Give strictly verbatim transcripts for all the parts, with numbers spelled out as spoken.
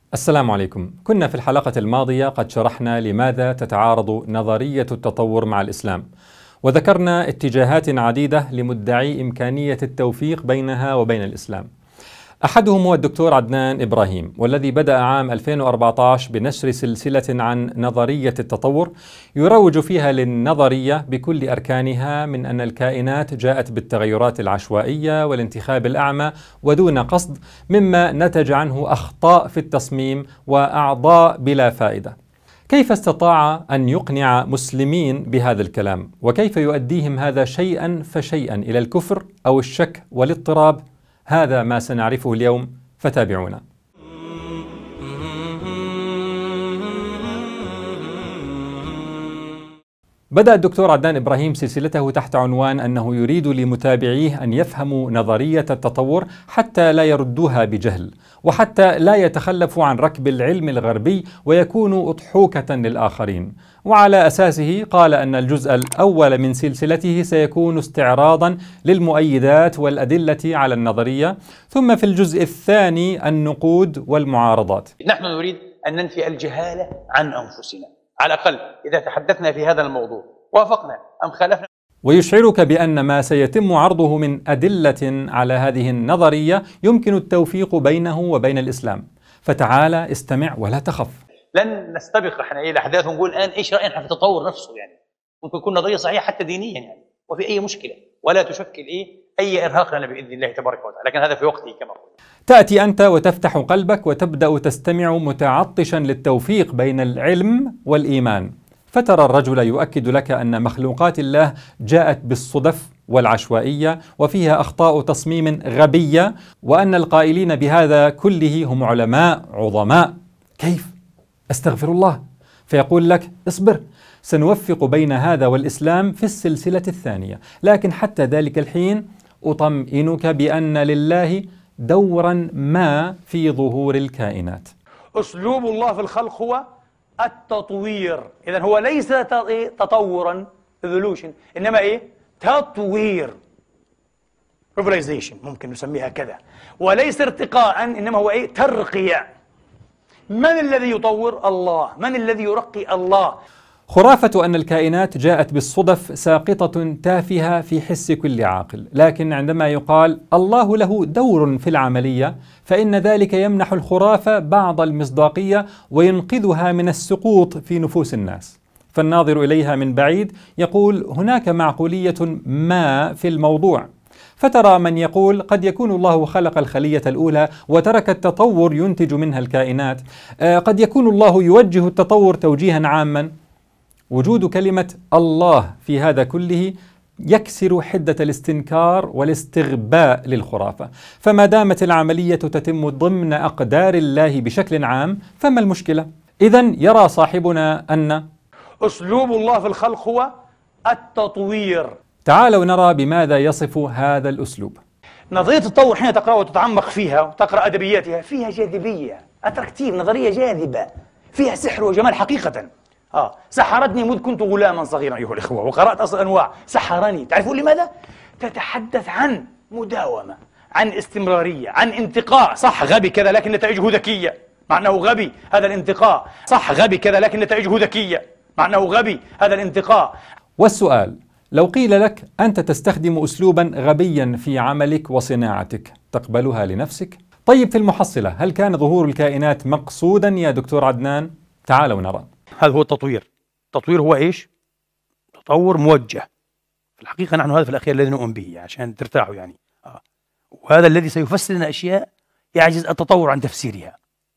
السلام عليكم. كنا في الحلقة الماضية قد شرحنا لماذا تتعارض نظرية التطور مع الإسلام، وذكرنا اتجاهات عديدة لمدعي إمكانية التوفيق بينها وبين الإسلام. أحدهم هو الدكتور عدنان إبراهيم، والذي بدأ عام ألفين وأربعة عشر بنشر سلسلة عن نظرية التطور يروج فيها للنظرية بكل أركانها، من أن الكائنات جاءت بالتغيرات العشوائية والانتخاب الأعمى ودون قصد، مما نتج عنه أخطاء في التصميم وأعضاء بلا فائدة. كيف استطاع أن يقنع مسلمين بهذا الكلام؟ وكيف يؤديهم هذا شيئا فشيئا إلى الكفر أو الشك والاضطراب؟ هذا ما سنعرفه اليوم، فتابعونا. بدأ الدكتور عدنان إبراهيم سلسلته تحت عنوان أنه يريد لمتابعيه أن يفهموا نظرية التطور حتى لا يردوها بجهل، وحتى لا يتخلفوا عن ركب العلم الغربي ويكونوا أضحوكة للآخرين. وعلى أساسه قال أن الجزء الأول من سلسلته سيكون استعراضا للمؤيدات والأدلة على النظرية، ثم في الجزء الثاني النقود والمعارضات. نحن نريد أن ننفي الجهالة عن أنفسنا، على الأقل إذا تحدثنا في هذا الموضوع وافقنا أم خالفنا. ويشعرك بأن ما سيتم عرضه من أدلة على هذه النظرية يمكن التوفيق بينه وبين الإسلام، فتعال استمع ولا تخف. لن نستبق احنا إلى الأحداث ونقول الآن إيش رأينا في التطور نفسه، يعني ممكن يكون نظرية صحيحة حتى دينيا يعني، وفي أي مشكلة، ولا تشكل إيه أي إرهاق لنا بإذن الله تبارك وتعالى، لكن هذا في وقته كما قلت. تأتي أنت وتفتح قلبك وتبدأ تستمع متعطشا للتوفيق بين العلم والإيمان، فترى الرجل يؤكد لك أن مخلوقات الله جاءت بالصدف والعشوائية وفيها أخطاء تصميم غبية، وأن القائلين بهذا كله هم علماء عظماء. كيف؟ أستغفر الله. فيقول لك اصبر، سنوفق بين هذا والإسلام في السلسلة الثانية، لكن حتى ذلك الحين أطمئنك بأن لله دورا ما في ظهور الكائنات. أسلوب الله في الخلق هو التطوير، إذن هو ليس تطورا evolution، إنما إيه؟ تطوير revolution ممكن نسميها كذا، وليس ارتقاء، إنما هو إيه؟ ترقية. من الذي يطور؟ الله. من الذي يرقي؟ الله. خرافة أن الكائنات جاءت بالصدف ساقطة تافهة في حس كل عاقل، لكن عندما يقال الله له دور في العملية فإن ذلك يمنح الخرافة بعض المصداقية وينقذها من السقوط في نفوس الناس. فالناظر إليها من بعيد يقول هناك معقولية ما في الموضوع، فترى من يقول قد يكون الله خلق الخلية الأولى وترك التطور ينتج منها الكائنات، قد يكون الله يوجه التطور توجيها عاما. وجود كلمة الله في هذا كله يكسر حدة الاستنكار والاستغباء للخرافة، فما دامت العملية تتم ضمن أقدار الله بشكل عام فما المشكلة؟ إذن يرى صاحبنا أن أسلوب الله في الخلق هو التطوير. تعالوا نرى بماذا يصف هذا الأسلوب. نظرية التطور حين تقرأ وتتعمق فيها وتقرأ أدبياتها فيها جاذبية، أتراكتيف، نظرية جاذبة، فيها سحر وجمال حقيقة. آه سحرتني مذ كنت غلاما صغيرا أيها الإخوة، وقرأت أصل الأنواع. سحرني، تعرفون لماذا؟ تتحدث عن مداومة، عن استمرارية، عن انتقاء. صح غبي كذا لكن نتائجه ذكية، مع أنه غبي هذا الانتقاء. صح غبي كذا لكن نتائجه ذكية، مع أنه غبي هذا الانتقاء. والسؤال، لو قيل لك أنت تستخدم أسلوبا غبيا في عملك وصناعتك، تقبلها لنفسك؟ طيب في المحصلة، هل كان ظهور الكائنات مقصودا يا دكتور عدنان؟ تعالوا نرى. هذا هو التطوير. التطوير هو إيش؟ تطور موجه. في الحقيقة نحن هذا في الأخير الذي نؤمن به عشان ترتاحوا يعني. آه. وهذا الذي سيفسر لنا أشياء يعجز التطور عن تفسيرها،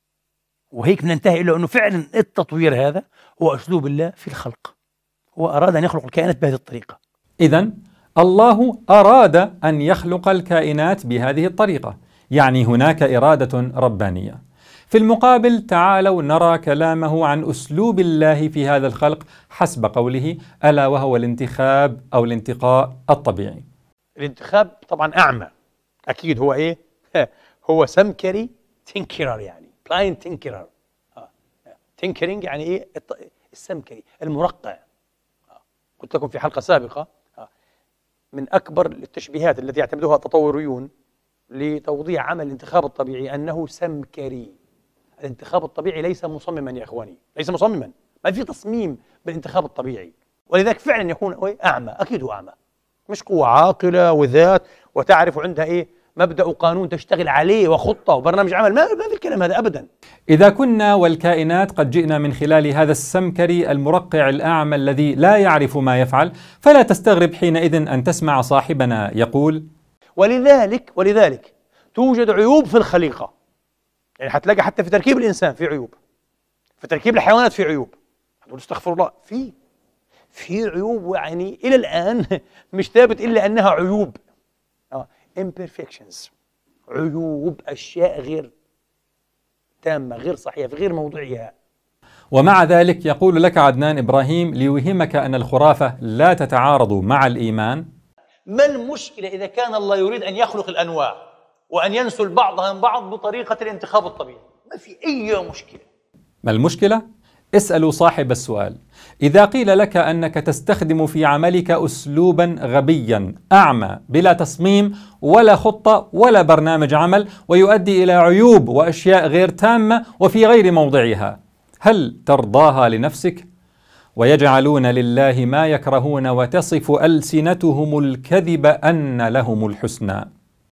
وهيك ننتهي إلى أنه فعلا التطوير هذا هو أسلوب الله في الخلق. هو أراد أن يخلق الكائنات بهذه الطريقة. إذن الله أراد أن يخلق الكائنات بهذه الطريقة، يعني هناك إرادة ربانية. في المقابل تعالوا نرى كلامه عن أسلوب الله في هذا الخلق حسب قوله ألا وهو الانتخاب أو الانتقاء الطبيعي. الانتخاب طبعا أعمى، أكيد هو إيه؟ هو سمكري تنكرر، يعني بلاين تنكرر. تنكرينج يعني إيه؟ السمكري المرقع. قلت لكم في حلقة سابقة من أكبر التشبيهات التي يعتمدها التطوريون لتوضيح عمل الانتخاب الطبيعي أنه سمكري. الانتخاب الطبيعي ليس مصمما يا إخواني، ليس مصمما، ما في تصميم بالانتخاب الطبيعي، ولذلك فعلا يكون أعمى، أكيد هو أعمى، مش قوة عاقلة وذات وتعرف عندها إيه مبدأ وقانون تشتغل عليه وخطة وبرنامج عمل، ما ما في الكلام هذا أبدا. إذا كنا والكائنات قد جئنا من خلال هذا السمكري المرقع الأعمى الذي لا يعرف ما يفعل، فلا تستغرب حينئذ أن تسمع صاحبنا يقول: ولذلك ولذلك توجد عيوب في الخليقة، يعني حتلاقي حتى في تركيب الإنسان في عيوب، في تركيب الحيوانات في عيوب، هتقول استغفر الله، في في عيوب يعني إلى الآن مش ثابت إلا أنها عيوب، آه imperfections، عيوب، أشياء غير تامة، غير صحيحة، في غير موضوعها. ومع ذلك يقول لك عدنان إبراهيم ليوهمك أن الخرافة لا تتعارض مع الإيمان: ما المشكلة إذا كان الله يريد أن يخلق الأنواع وأن ينسل بعضها من بعض بطريقة الانتخاب الطبيعي؟ ما في أي مشكلة. ما المشكلة؟ اسألوا صاحب السؤال. إذا قيل لك أنك تستخدم في عملك أسلوبا غبيا أعمى بلا تصميم ولا خطة ولا برنامج عمل ويؤدي إلى عيوب وأشياء غير تامة وفي غير موضعها، هل ترضاها لنفسك؟ ويجعلون لله ما يكرهون وتصف ألسنتهم الكذب أن لهم الحسنى.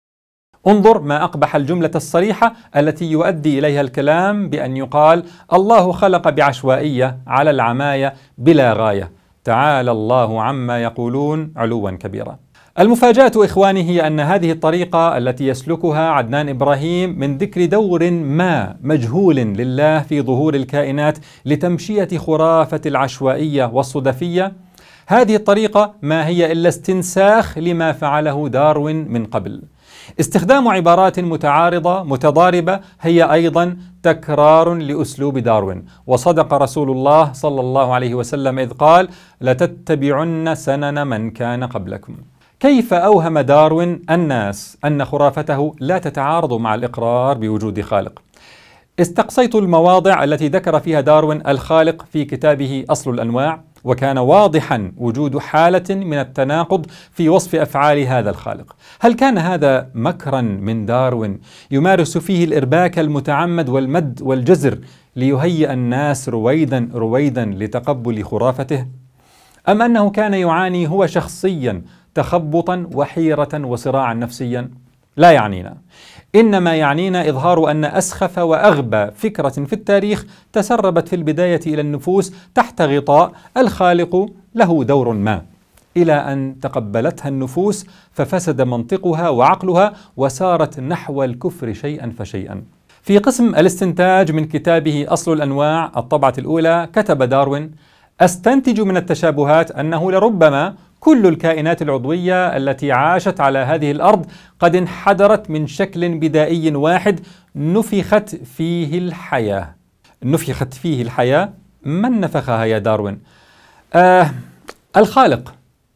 انظر ما أقبح الجملة الصريحة التي يؤدي إليها الكلام بأن يقال: الله خلق بعشوائية على العماية بلا غاية، تعالى الله عما يقولون علوا كبيرا. المفاجأة إخواني هي أن هذه الطريقة التي يسلكها عدنان إبراهيم من ذكر دور ما مجهول لله في ظهور الكائنات لتمشية خرافة العشوائية والصدفية، هذه الطريقة ما هي إلا استنساخ لما فعله داروين من قبل. استخدام عبارات متعارضة متضاربة هي أيضا تكرار لأسلوب داروين، وصدق رسول الله صلى الله عليه وسلم إذ قال: لتتبعن سنن من كان قبلكم. كيف أوهم داروين الناس أن خرافته لا تتعارض مع الإقرار بوجود خالق؟ استقصيت المواضع التي ذكر فيها داروين الخالق في كتابه أصل الأنواع، وكان واضحا وجود حالة من التناقض في وصف أفعال هذا الخالق. هل كان هذا مكرا من داروين يمارس فيه الإرباك المتعمد والمد والجزر ليهيئ الناس رويدا رويدا لتقبل خرافته؟ أم أنه كان يعاني هو شخصيا تخبطا وحيرة وصراعا نفسيا؟ لا يعنينا، إنما يعنينا إظهار أن أسخف وأغبى فكرة في التاريخ تسربت في البداية إلى النفوس تحت غطاء الخالق له دور ما، إلى أن تقبلتها النفوس ففسد منطقها وعقلها وسارت نحو الكفر شيئا فشيئا. في قسم الاستنتاج من كتابه أصل الأنواع الطبعة الأولى كتب داروين: أستنتج من التشابهات أنه لربما كل الكائنات العضوية التي عاشت على هذه الأرض قد انحدرت من شكل بدائي واحد نفخت فيه الحياة. نفخت فيه الحياة؟ من نفخها يا داروين؟ آه الخالق.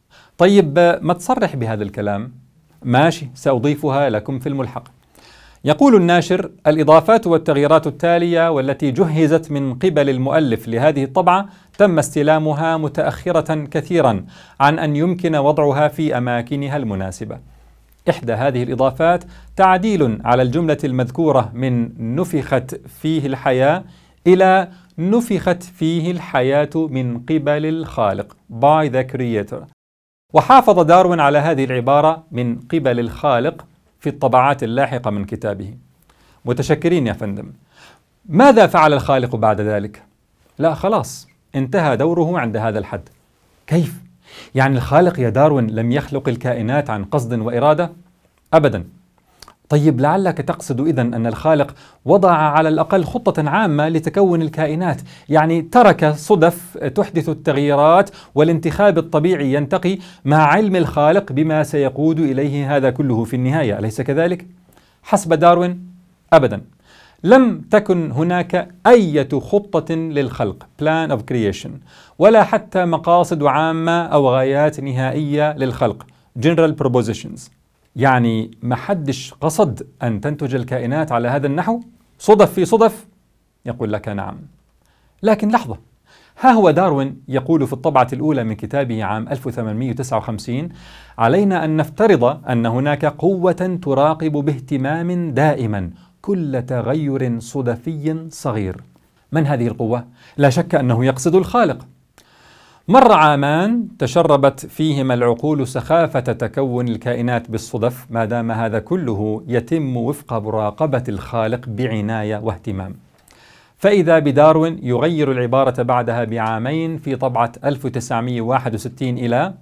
طيب ما تصرح بهذا الكلام؟ ماشي، سأضيفها لكم في الملحق. يقول الناشر: الإضافات والتغييرات التالية والتي جهزت من قبل المؤلف لهذه الطبعة تم استلامها متأخرة كثيرا عن أن يمكن وضعها في أماكنها المناسبة. إحدى هذه الإضافات تعديل على الجملة المذكورة من نفخت فيه الحياة إلى نفخت فيه الحياة من قبل الخالق by the creator. وحافظ داروين على هذه العبارة من قبل الخالق في الطبعات اللاحقة من كتابه. متشكرين يا فندم. ماذا فعل الخالق بعد ذلك؟ لا خلاص، انتهى دوره عند هذا الحد. كيف؟ يعني الخالق يا داروين لم يخلق الكائنات عن قصد وإرادة؟ أبدا. طيب لعلك تقصد إذن أن الخالق وضع على الأقل خطة عامة لتكون الكائنات، يعني ترك صدف تحدث التغييرات والانتخاب الطبيعي ينتقي مع علم الخالق بما سيقود إليه هذا كله في النهاية، أليس كذلك؟ حسب داروين أبدا، لم تكن هناك أي خطة للخلق plan of creation، ولا حتى مقاصد عامة أو غايات نهائية للخلق general propositions. يعني ما حدش قصد أن تنتج الكائنات على هذا النحو صدف في صدف؟ يقول لك نعم. لكن لحظة، ها هو داروين يقول في الطبعة الأولى من كتابه عام ألف وثمانمئة وتسعة وخمسين: علينا أن نفترض أن هناك قوة تراقب باهتمام دائما كل تغير صدفي صغير. من هذه القوة؟ لا شك أنه يقصد الخالق. مر عامان تشربت فيهما العقول سخافة تكون الكائنات بالصدف، ما دام هذا كله يتم وفق مراقبة الخالق بعناية واهتمام. فإذا بداروين يغير العبارة بعدها بعامين في طبعة ألف وتسعمئة وواحد وستين إلى: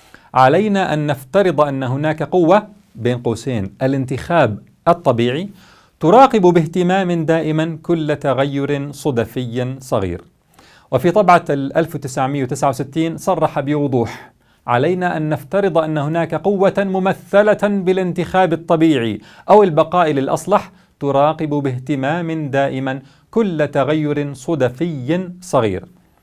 علينا أن نفترض أن هناك قوة بين قوسين الانتخاب الطبيعي تراقب باهتمام دائما كل تغير صدفي صغير. وفي طبعة ألف وتسعمئة وتسعة وستين صرح بوضوح: علينا أن نفترض أن هناك قوة ممثلة بالانتخاب الطبيعي أو البقاء للأصلح تراقب باهتمام دائما كل تغير صدفي صغير.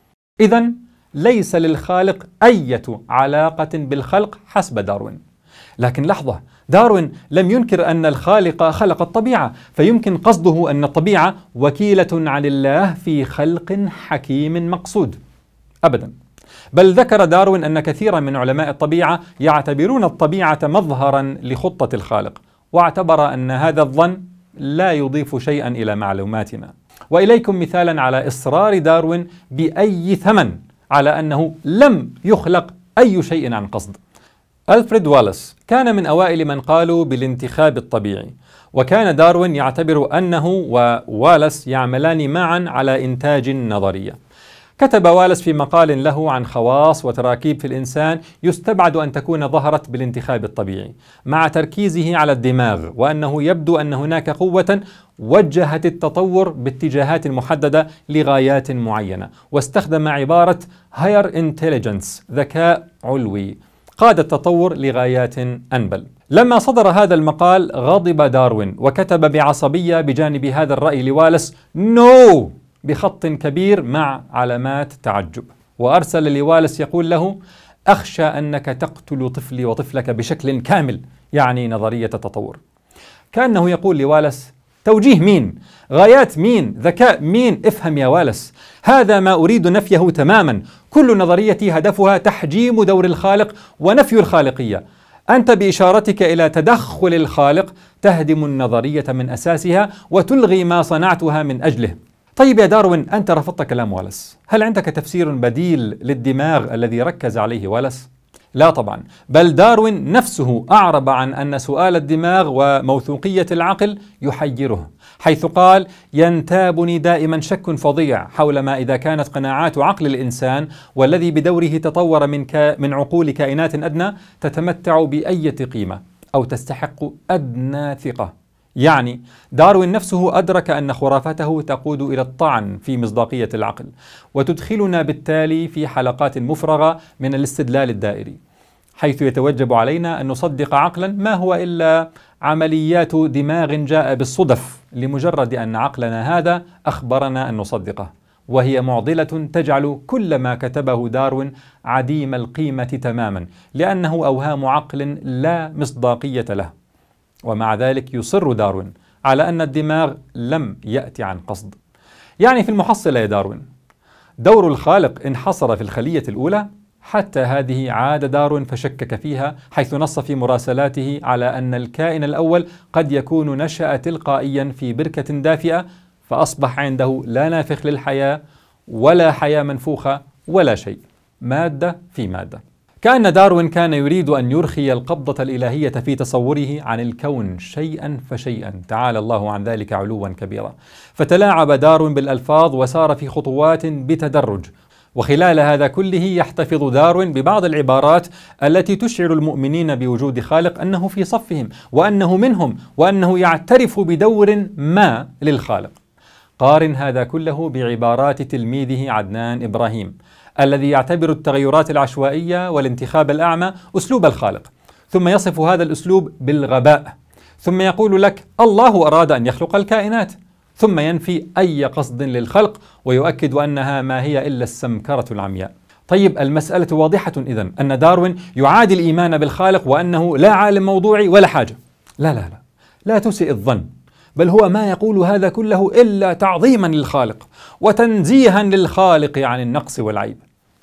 إذن ليس للخالق أي علاقة بالخلق حسب داروين. لكن لحظة، داروين لم ينكر أن الخالق خلق الطبيعة، فيمكن قصده أن الطبيعة وكيلة عن الله في خلق حكيم مقصود. أبدا، بل ذكر داروين أن كثيرا من علماء الطبيعة يعتبرون الطبيعة مظهرا لخطة الخالق، واعتبر أن هذا الظن لا يضيف شيئا إلى معلوماتنا. وإليكم مثالا على إصرار داروين بأي ثمن على أنه لم يخلق أي شيء عن قصد. ألفريد والاس كان من أوائل من قالوا بالانتخاب الطبيعي، وكان داروين يعتبر أنه ووالاس يعملان معا على إنتاج نظرية. كتب والاس في مقال له عن خواص وتراكيب في الإنسان يستبعد أن تكون ظهرت بالانتخاب الطبيعي، مع تركيزه على الدماغ، وأنه يبدو أن هناك قوة وجهت التطور باتجاهات محددة لغايات معينة، واستخدم عبارة higher intelligence، ذكاء علوي، قاد التطور لغايات أنبل. لما صدر هذا المقال غضب داروين وكتب بعصبية بجانب هذا الرأي لوالاس نو بخط كبير مع علامات تعجب، وأرسل لوالاس يقول له: أخشى أنك تقتل طفلي وطفلك بشكل كامل، يعني نظرية التطور. كأنه يقول لوالاس: توجيه مين؟ غايات مين؟ ذكاء مين؟ افهم يا والاس، هذا ما أريد نفيه تماما. كل نظريتي هدفها تحجيم دور الخالق ونفي الخالقية. أنت بإشارتك إلى تدخل الخالق تهدم النظرية من أساسها وتلغي ما صنعتها من أجله. طيب يا داروين، أنت رفضت كلام والاس، هل عندك تفسير بديل للدماغ الذي ركز عليه والاس؟ لا طبعا، بل داروين نفسه أعرب عن أن سؤال الدماغ وموثوقية العقل يحيره، حيث قال: ينتابني دائما شك فظيع حول ما إذا كانت قناعات عقل الإنسان والذي بدوره تطور من, كا من عقول كائنات أدنى تتمتع بأية قيمة أو تستحق أدنى ثقة. يعني داروين نفسه أدرك أن خرافته تقود إلى الطعن في مصداقية العقل، وتدخلنا بالتالي في حلقات مفرغة من الاستدلال الدائري، حيث يتوجب علينا أن نصدق عقلا ما هو إلا عمليات دماغ جاء بالصدف لمجرد أن عقلنا هذا أخبرنا أن نصدقه، وهي معضلة تجعل كل ما كتبه داروين عديم القيمة تماما، لأنه أوهام عقل لا مصداقية له. ومع ذلك يصر داروين على أن الدماغ لم يأتي عن قصد. يعني في المحصلة يا داروين، دور الخالق انحصر في الخلية الأولى. حتى هذه عاد داروين فشكك فيها، حيث نص في مراسلاته على أن الكائن الأول قد يكون نشأ تلقائيا في بركة دافئة، فأصبح عنده لا نافخ للحياة ولا حياة منفوخة ولا شيء، مادة في مادة. كأن داروين كان يريد أن يرخي القبضة الإلهية في تصوره عن الكون شيئا فشيئا، تعالى الله عن ذلك علوا كبيرا. فتلاعب داروين بالألفاظ وسار في خطوات بتدرج، وخلال هذا كله يحتفظ داروين ببعض العبارات التي تشعر المؤمنين بوجود خالق أنه في صفهم وأنه منهم وأنه يعترف بدور ما للخالق. قارن هذا كله بعبارات تلميذه عدنان إبراهيم الذي يعتبر التغيرات العشوائية والانتخاب الأعمى أسلوب الخالق، ثم يصف هذا الأسلوب بالغباء، ثم يقول لك الله أراد أن يخلق الكائنات، ثم ينفي أي قصد للخلق ويؤكد أنها ما هي إلا السمكرة العمياء. طيب المسألة واضحة إذن، أن داروين يعادي الإيمان بالخالق وأنه لا عالم موضوعي ولا حاجة. لا لا لا لا تسئ الظن، بل هو ما يقول هذا كله إلا تعظيما للخالق وتنزيها للخالق عن النقص والعيب.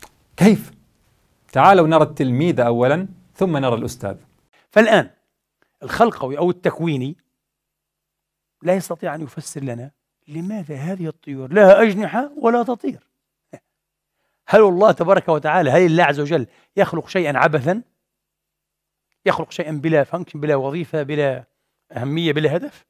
كيف؟ تعالوا نرى التلميذ أولا ثم نرى الأستاذ. فالآن الخلقوي أو التكويني لا يستطيع أن يفسر لنا لماذا هذه الطيور لها أجنحة ولا تطير. هل الله تبارك وتعالى، هل الله عز وجل يخلق شيئا عبثا؟ يخلق شيئا بلا فانكشن، بلا وظيفة، بلا أهمية، بلا هدف؟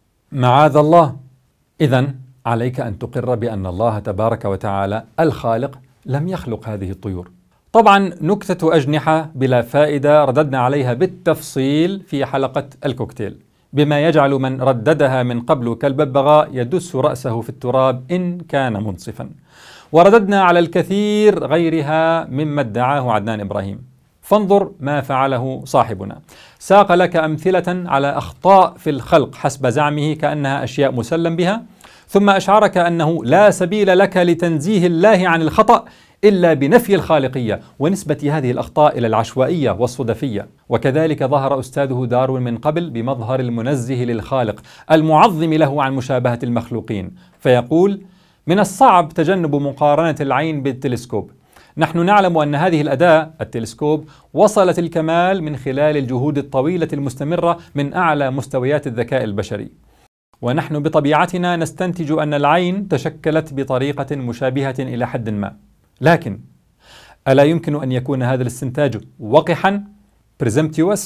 معاذ الله. إذن عليك أن تقر بأن الله تبارك وتعالى الخالق لم يخلق هذه الطيور. طبعا نكتة أجنحة بلا فائدة رددنا عليها بالتفصيل في حلقة الكوكتيل، بما يجعل من رددها من قبل كالببغاء يدس رأسه في التراب إن كان منصفا. ورددنا على الكثير غيرها مما ادعاه عدنان إبراهيم. فانظر ما فعله صاحبنا، ساق لك أمثلة على أخطاء في الخلق حسب زعمه كأنها أشياء مسلم بها، ثم أشعرك أنه لا سبيل لك لتنزيه الله عن الخطأ إلا بنفي الخالقية ونسبة هذه الأخطاء إلى العشوائية والصدفية. وكذلك ظهر أستاذه داروين من قبل بمظهر المنزه للخالق المعظم له عن مشابهة المخلوقين، فيقول: من الصعب تجنب مقارنة العين بالتلسكوب. نحن نعلم أن هذه الأداة التلسكوب وصلت الكمال من خلال الجهود الطويلة المستمرة من أعلى مستويات الذكاء البشري، ونحن بطبيعتنا نستنتج أن العين تشكلت بطريقة مشابهة إلى حد ما. لكن ألا يمكن أن يكون هذا الاستنتاج وقحا presumptuous؟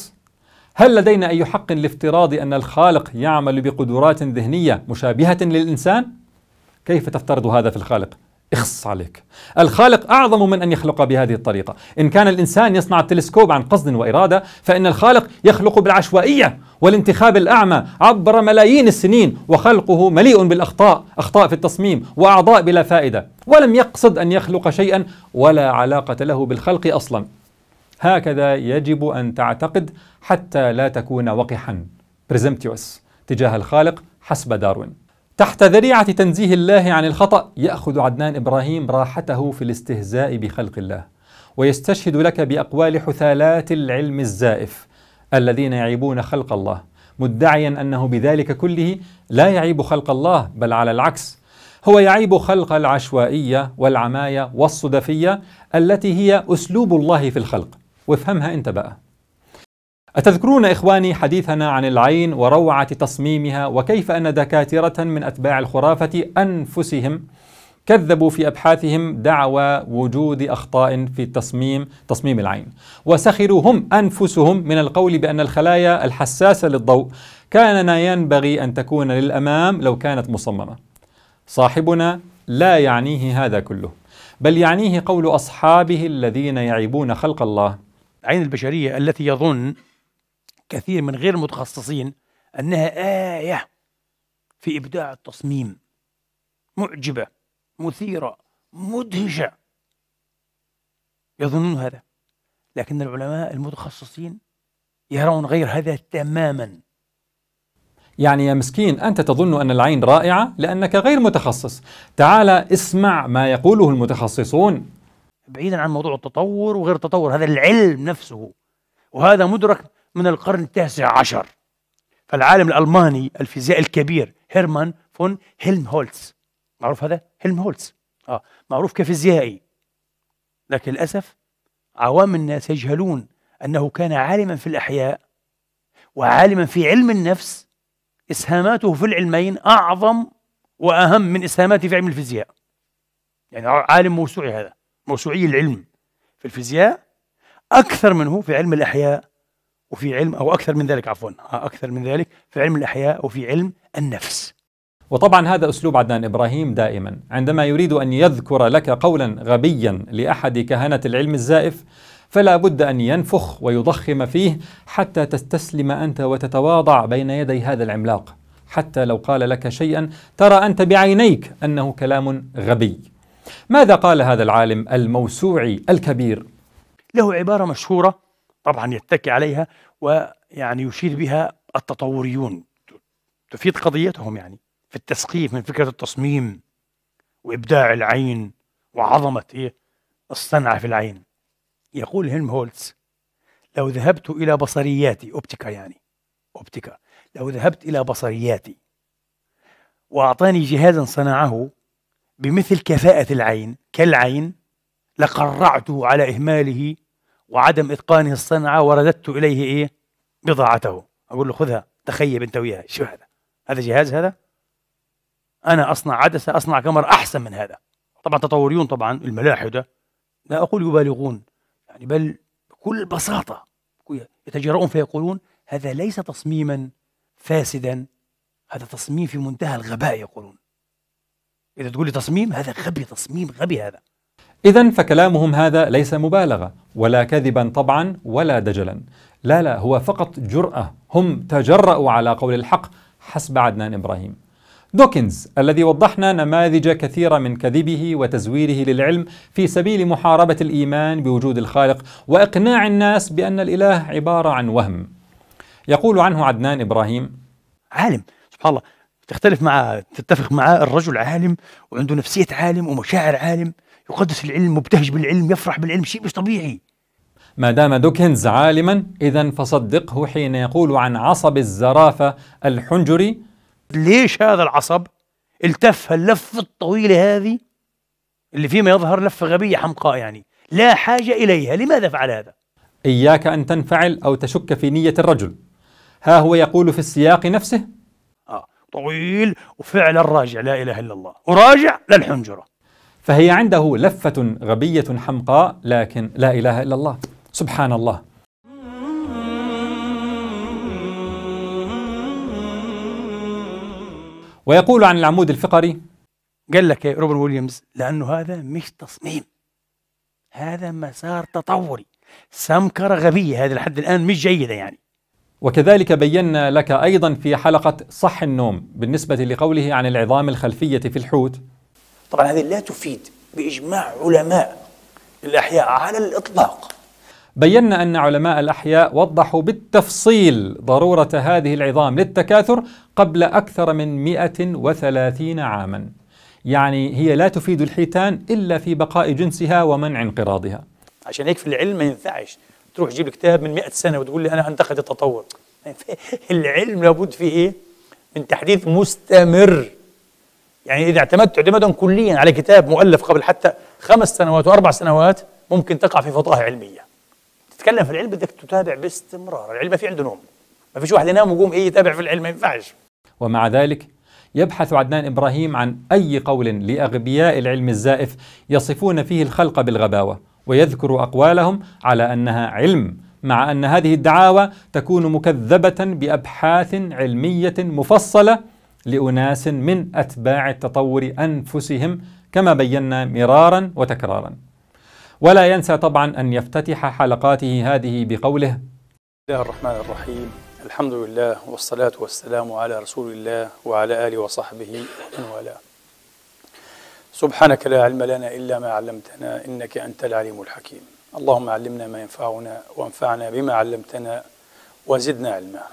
هل لدينا أي حق لافتراض أن الخالق يعمل بقدرات ذهنية مشابهة للإنسان؟ كيف تفترض هذا في الخالق؟ اخص عليك، الخالق أعظم من أن يخلق بهذه الطريقة. إن كان الإنسان يصنع التلسكوب عن قصد وإرادة، فإن الخالق يخلق بالعشوائية والانتخاب الأعمى عبر ملايين السنين، وخلقه مليء بالأخطاء، أخطاء في التصميم وأعضاء بلا فائدة، ولم يقصد أن يخلق شيئا ولا علاقة له بالخلق أصلا. هكذا يجب أن تعتقد حتى لا تكون وقحا presumptuous تجاه الخالق حسب داروين. تحت ذريعة تنزيه الله عن الخطأ يأخذ عدنان إبراهيم راحته في الاستهزاء بخلق الله، ويستشهد لك بأقوال حثالات العلم الزائف الذين يعيبون خلق الله، مدعيا أنه بذلك كله لا يعيب خلق الله، بل على العكس، هو يعيب خلق العشوائية والعماية والصدفية التي هي أسلوب الله في الخلق. وافهمها أنت بقى. أتذكرون إخواني حديثنا عن العين وروعة تصميمها، وكيف أن دكاترة من أتباع الخرافة أنفسهم كذبوا في أبحاثهم دعوى وجود أخطاء في تصميم تصميم العين، وسخروا هم أنفسهم من القول بأن الخلايا الحساسة للضوء كان ينبغي أن تكون للأمام لو كانت مصممة. صاحبنا لا يعنيه هذا كله، بل يعنيه قول أصحابه الذين يعيبون خلق الله. العين البشرية التي يظن كثير من غير المتخصصين أنها آية في إبداع التصميم، معجبة، مثيرة، مدهشة، يظنون هذا، لكن العلماء المتخصصين يرون غير هذا تماما. يعني يا مسكين، أنت تظن أن العين رائعة لأنك غير متخصص. تعال اسمع ما يقوله المتخصصون. بعيدا عن موضوع التطور وغير التطور، هذا العلم نفسه، وهذا مدرك من القرن التاسع عشر. فالعالم الألماني الفيزيائي الكبير هيرمان فون هيلمهولتز، معروف هذا هيلمهولتز، آه معروف كفيزيائي، لكن للأسف عوام الناس يجهلون أنه كان عالما في الأحياء وعالما في علم النفس. إسهاماته في العلمين أعظم وأهم من إسهاماته في علم الفيزياء. يعني عالم موسوعي، هذا موسوعي العلم في الفيزياء أكثر منه في علم الأحياء وفي علم، أو أكثر من ذلك عفوا أكثر من ذلك في علم الأحياء وفي علم النفس. وطبعا هذا أسلوب عدنان إبراهيم دائما، عندما يريد أن يذكر لك قولا غبيا لأحد كهنة العلم الزائف فلا بد أن ينفخ ويضخم فيه حتى تستسلم أنت وتتواضع بين يدي هذا العملاق، حتى لو قال لك شيئا ترى أنت بعينيك أنه كلام غبي. ماذا قال هذا العالم الموسوعي الكبير؟ له عبارة مشهورة طبعا يتكي عليها ويعني يشير بها التطوريون، تفيد قضيتهم يعني في التسقيف من فكرة التصميم وإبداع العين وعظمة إيه الصنعة في العين. يقول هيلمهولتز: لو ذهبت إلى بصرياتي، أوبتيكا يعني أوبتيكا، لو ذهبت إلى بصرياتي وأعطاني جهازا صنعه بمثل كفاءة العين كالعين لقرعته على إهماله وعدم إتقانه الصنعة ورددت إليه إيه بضاعته. أقول له خذها تخيب أنت وياها، شو هذا؟ هذا جهاز هذا؟ أنا أصنع عدسة، أصنع كاميرا أحسن من هذا. طبعا تطوريون، طبعا الملاحدة لا أقول يبالغون يعني، بل بكل بساطة يتجرؤون فيقولون هذا ليس تصميما فاسدا، هذا تصميم في منتهى الغباء. يقولون إذا تقول لي تصميم، هذا غبي، تصميم غبي هذا. إذن فكلامهم هذا ليس مبالغة ولا كذبا طبعا ولا دجلا، لا لا، هو فقط جرأة. هم تجرأوا على قول الحق حسب عدنان إبراهيم. دوكنز الذي وضحنا نماذج كثيرة من كذبه وتزويره للعلم في سبيل محاربة الإيمان بوجود الخالق وإقناع الناس بأن الإله عبارة عن وهم. يقول عنه عدنان إبراهيم: عالم سبحان الله، تختلف معه تتفق معه، الرجل عالم وعنده نفسية عالم ومشاعر عالم، يقدس العلم، مبتهج بالعلم، يفرح بالعلم، شيء مش طبيعي. ما دام دوكنز عالما إذن فصدقه حين يقول عن عصب الزرافة الحنجري: ليش هذا العصب التف اللفة الطويلة هذه اللي فيما يظهر لفة غبية حمقاء، يعني لا حاجة إليها، لماذا فعل هذا؟ إياك أن تنفعل أو تشك في نية الرجل. ها هو يقول في السياق نفسه: آه طويل وفعلا راجع لا إله إلا الله، وراجع للحنجرة. فهي عنده لفة غبية حمقاء لكن لا إله إلا الله. سبحان الله. ويقول عن العمود الفقري: قال لك يا روبن ويليامز لأنه هذا مش تصميم، هذا مسار تطوري، سمكرة غبية، هذه لحد الآن مش جيدة يعني. وكذلك بينا لك أيضا في حلقة صح النوم بالنسبة لقوله عن العظام الخلفية في الحوت. طبعا هذه لا تفيد بإجماع علماء الأحياء على الإطلاق. بينا أن علماء الأحياء وضحوا بالتفصيل ضرورة هذه العظام للتكاثر قبل أكثر من مئة وثلاثين عاما، يعني هي لا تفيد الحيتان إلا في بقاء جنسها ومنع انقراضها. عشان هيك في العلم ما ينفعش تروح تجيب كتاب من مئة سنة وتقول لي أنا أنتقد التطور. العلم لابد فيه إيه؟ من تحديث مستمر. يعني إذا اعتمدت اعتمادا كليا على كتاب مؤلف قبل حتى خمس سنوات وأربع سنوات ممكن تقع في فطاهة علمية. تتكلم في العلم بدك تتابع باستمرار، العلم ما في عنده نوم، ما فيش واحد ينام ويقوم إيه يتابع في العلم، ما ينفعش. ومع ذلك يبحث عدنان إبراهيم عن أي قول لأغبياء العلم الزائف يصفون فيه الخلق بالغباوة، ويذكر أقوالهم على أنها علم، مع أن هذه الدعاوى تكون مكذبة بأبحاث علمية مفصلة لأناس من أتباع التطور أنفسهم، كما بينا مرارا وتكرارا. ولا ينسى طبعا أن يفتتح حلقاته هذه بقوله: بسم الله الرحمن الرحيم، الحمد لله والصلاة والسلام على رسول الله وعلى آله وصحبه ومن والاه. سبحانك لا علم لنا إلا ما علمتنا إنك أنت العليم الحكيم. اللهم علمنا ما ينفعنا وانفعنا بما علمتنا وزدنا علما.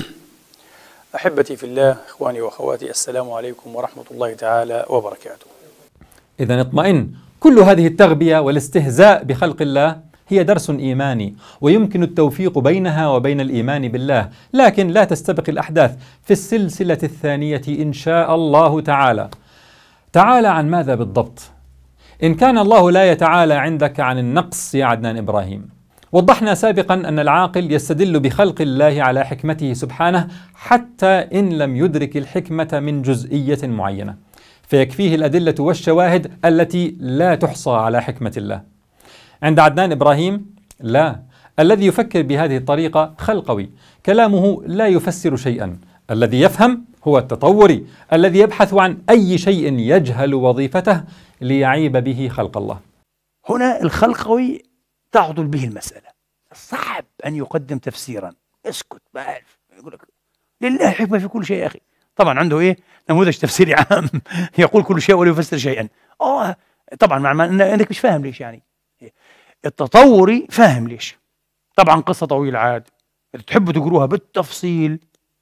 أحبتي في الله، إخواني وأخواتي، السلام عليكم ورحمة الله تعالى وبركاته. إذن اطمئن، كل هذه التغبية والاستهزاء بخلق الله هي درس إيماني، ويمكن التوفيق بينها وبين الإيمان بالله، لكن لا تستبق الأحداث في السلسلة الثانية إن شاء الله تعالى. تعالى عن ماذا بالضبط؟ إن كان الله لا يتعالى عندك عن النقص يا عدنان إبراهيم. وضحنا سابقا أن العاقل يستدل بخلق الله على حكمته سبحانه حتى إن لم يدرك الحكمة من جزئية معينة، فيكفيه الأدلة والشواهد التي لا تحصى على حكمة الله. عند عدنان إبراهيم لا، الذي يفكر بهذه الطريقة خلقوي، كلامه لا يفسر شيئا. الذي يفهم هو التطوري الذي يبحث عن أي شيء يجهل وظيفته ليعيب به خلق الله. هنا الخلقوي تعضل به المسألة، صعب أن يقدم تفسيرا. اسكت، بعرف يقول لك لله حكمة في كل شيء يا أخي. طبعا عنده إيه نموذج تفسيري عام يقول كل شيء ولا يفسر شيئا. آه طبعا مع أنك مش فاهم ليش. يعني التطوري فاهم ليش. طبعا قصة طويلة عاد، تحبوا تقروها بالتفصيل،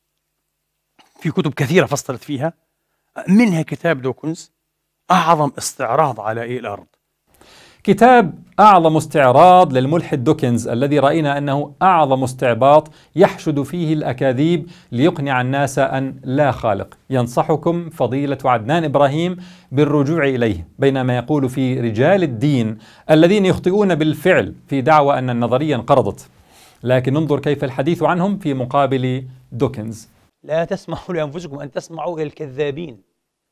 في كتب كثيرة فصلت فيها، منها كتاب دوكنز أعظم استعراض على إيه الأرض. كتاب أعظم استعراض للملحد دوكنز الذي رأينا أنه أعظم استعباط يحشد فيه الأكاذيب ليقنع الناس أن لا خالق. ينصحكم فضيلة عدنان إبراهيم بالرجوع إليه، بينما يقول في رجال الدين الذين يخطئون بالفعل في دعوى أن النظرية انقرضت. لكن انظر كيف الحديث عنهم في مقابل دوكنز. لا تسمحوا لأنفسكم أن تسمعوا إلى الكذابين،